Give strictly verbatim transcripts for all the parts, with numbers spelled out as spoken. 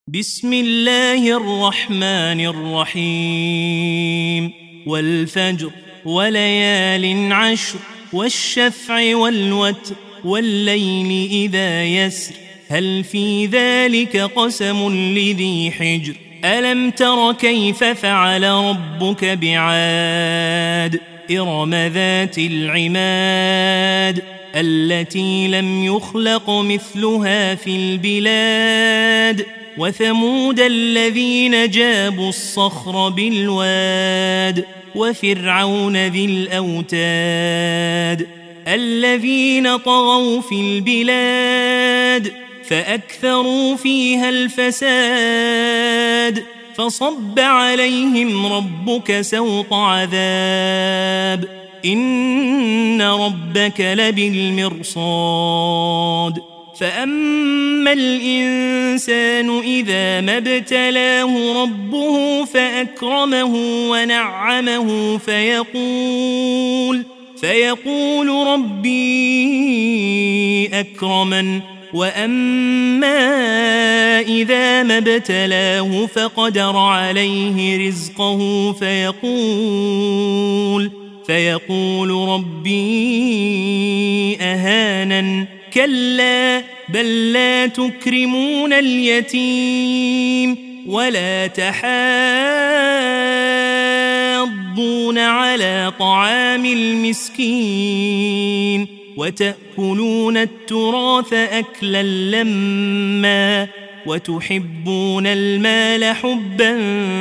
بسم الله الرحمن الرحيم والفجر وليال عشر والشفع والوتر والليل إذا يسر هل في ذلك قسم لذي حجر ألم تر كيف فعل ربك بعاد إرم ذات العماد التي لم يخلق مثلها في البلاد وثمود الذين جابوا الصخر بالواد وفرعون ذي الأوتاد الذين طغوا في البلاد فأكثروا فيها الفساد فصب عليهم ربك سوط عذاب إن ربك لبالمرصاد فأما الإنسان إذا ما ابتلاه ربه فأكرمه ونعمه فيقول فيقول ربي أكرمن وأما إذا ما ابتلاه فقدر عليه رزقه فيقول فيقول ربي أهانن كلا بل لا تكرمون اليتيم ولا تحاضون على طعام المسكين وتأكلون التراث أكلا لما وتحبون المال حبا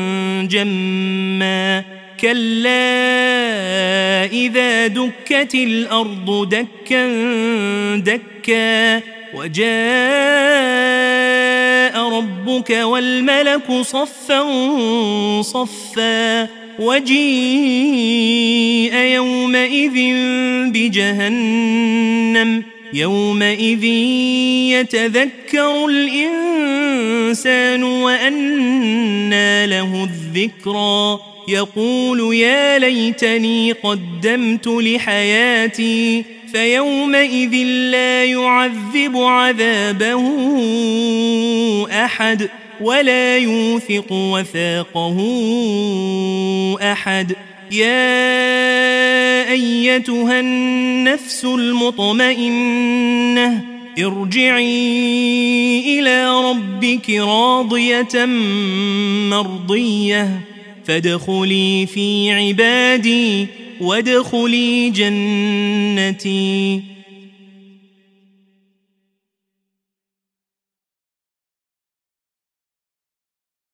جما كلا إذا دكت الأرض دكا دكا وجاء ربك والملك صفا صفا وجيء يومئذ بجهنم يومئذ يتذكر الإنسان وأنى له الذكرى يقول يا ليتني قدمت لحياتي فيومئذ لا يعذب عذابه أحد ولا يوثق وثاقه أحد يا أيتها النفس المطمئنة ارجعي إلى ربك راضية مرضية فادخلي في عبادي وادخلي جنتي.